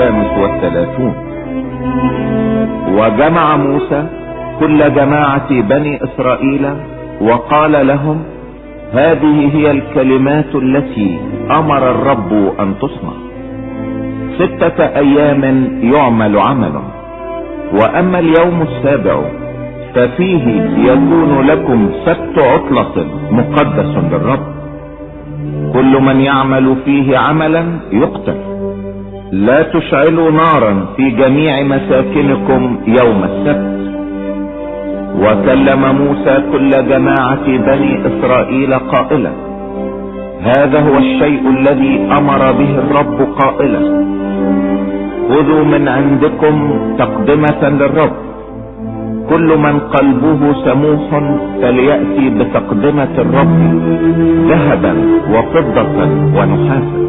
35. وجمع موسى كل جماعة بني اسرائيل وقال لهم: هذه هي الكلمات التي امر الرب ان تصنع. 6 ايام يعمل عمل، واما اليوم السابع ففيه يكون لكم سبت عطلة مقدس للرب. كل من يعمل فيه عملا يقتل. لا تشعلوا نارا في جميع مساكنكم يوم السبت. وكلم موسى كل جماعة بني اسرائيل قائلا: هذا هو الشيء الذي امر به الرب قائلا: خذوا من عندكم تقدمة للرب. كل من قلبه سموح فليأتي بتقدمة الرب ذهبا وفضة ونحاسا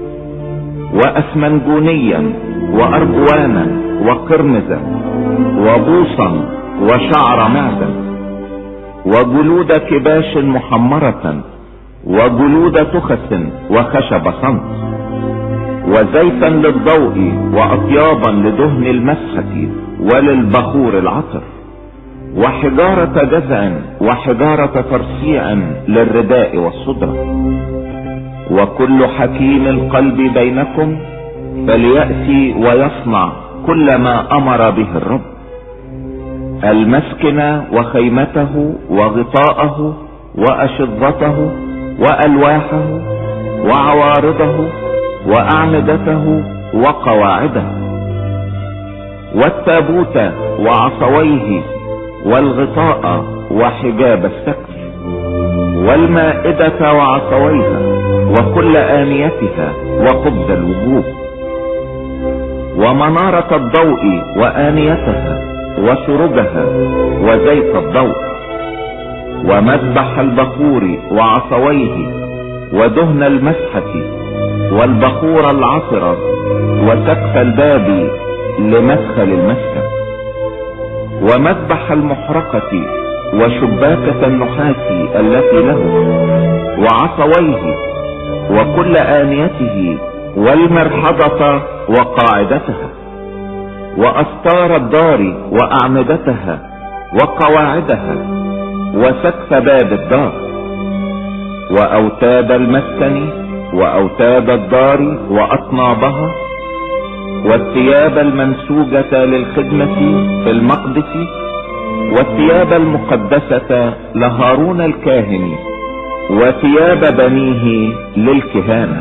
واسمنجونيا وارجوانا وقرمزا وبوصا وشعر معدن وجلود كباش محمرة وجلود تخس وخشب صمت وزيتا للضوء واطيابا لدهن المسحة وللبخور العطر وحجارة جزع وحجارة ترصيع للرداء والصدرة. وكل حكيم القلب بينكم فليأتي ويصنع كل ما امر به الرب: المسكن وخيمته وغطاءه واشظته والواحه وعوارضه واعمدته وقواعده والتابوت وعصويه والغطاء وحجاب السقف والمائدة وعصويها وكل آنيتها وقبض الوجوه ومنارة الضوء وآنيتها وسرجها وزيت الضوء ومذبح البخور وعصويه ودهن المسحة والبخور العطرة وسقف الباب لمدخل المسكن ومذبح المحرقة وشباكة النحاس التي له وعصويه وكل آنيته والمرحضة وقاعدتها وأستار الدار وأعمدتها وقواعدها وسقف باب الدار وأوتاد المسكن وأوتاد الدار وأطنابها والثياب المنسوجة للخدمة في المقدس والثياب المقدسة لهارون الكاهن وثياب بنيه للكهانة.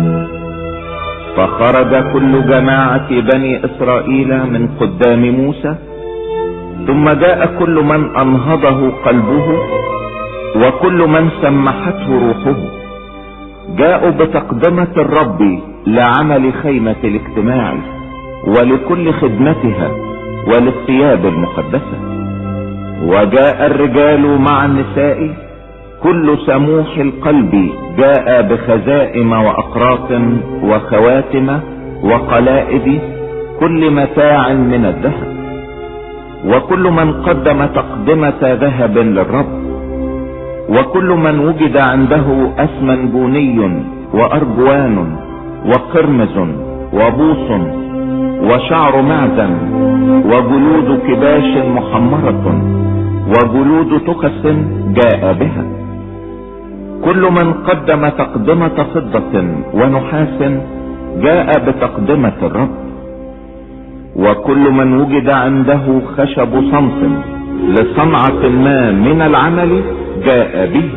فخرج كل جماعة بني اسرائيل من قدام موسى، ثم جاء كل من انهضه قلبه وكل من سمحته روحه، جاءوا بتقدمة الرب لعمل خيمة الاجتماع ولكل خدمتها وللثياب المقدسة. وجاء الرجال مع النساء كل سموح القلب جاء بخزائم واقراط وخواتم وقلائد كل متاع من الذهب. وكل من قدم تقدمة ذهب للرب، وكل من وجد عنده اسمنجوني وارجوان وقرمز وبوص وشعر معدن وجلود كباش محمرة وجلود تخس جاء بها. كل من قدم تقدمة فضة ونحاس جاء بتقدمة الرب. وكل من وجد عنده خشب صمت لصنعة ما من العمل جاء به.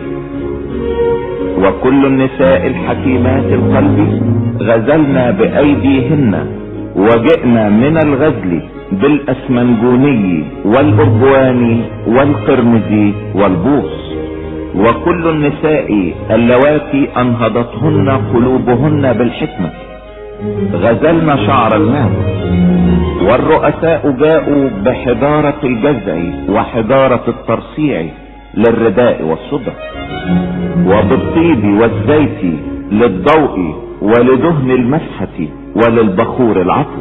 وكل النساء الحكيمات القلب غزلنا بأيديهن وجئنا من الغزل بالاسمنجوني والارجوان والقرمز والبوص. وكل النساء اللواتي انهضتهن قلوبهن بالحكمة غزلن شعر الماء. والرؤساء جاءوا بحجارة الجزع وحجارة الترصيع للرداء والصدر وبالطيب والزيت للضوء ولدهن المسحة وللبخور العطر.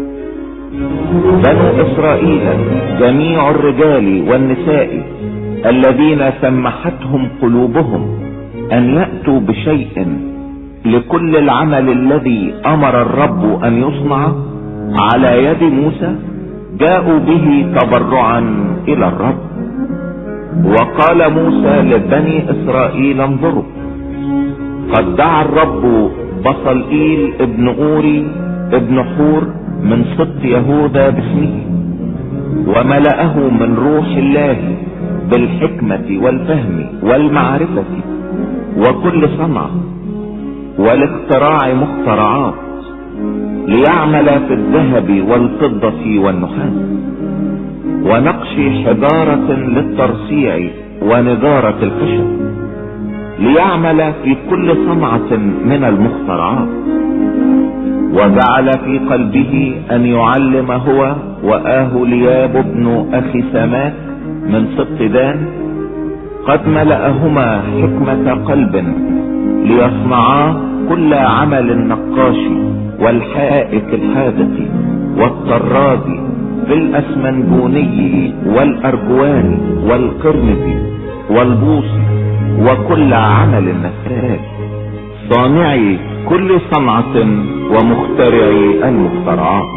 بنو اسرائيل جميع الرجال والنساء الذين سمحتهم قلوبهم ان يأتوا بشيء لكل العمل الذي امر الرب ان يصنع على يد موسى جاءوا به تبرعا الى الرب. وقال موسى لبني اسرائيل انظروا، قد دعا الرب بصلئيل ابن اوري ابن حور من سبط يهوذا باسمه، وملأه من روح الله بالحكمة والفهم والمعرفة وكل صنعة والاختراع مخترعات، ليعمل في الذهب والفضة والنحاس ونقش حجارة للترصيع ونجارة الخشب، ليعمل في كل صنعة من المخترعات. وجعل في قلبه ان يعلم هو واهولياب ابن اخي سماك من سبط دان، قد ملأهما حكمة قلب ليصنعا كل عمل النقاش والحائك الحادث والطراز بالاسمنجوني والارجوان والقرمز والبوص وكل عمل النساج، صانعي كل صنعة ومخترعي المخترعات.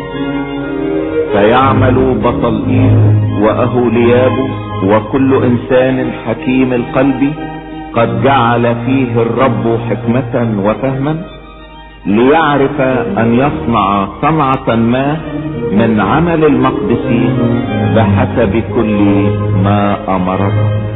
فيعمل بصلئيل واهولياب وكل انسان حكيم القلب قد جعل فيه الرب حكمة وفهما، ليعرف ان يصنع صنعة ما من عمل المقدسين بحسب كل ما امره.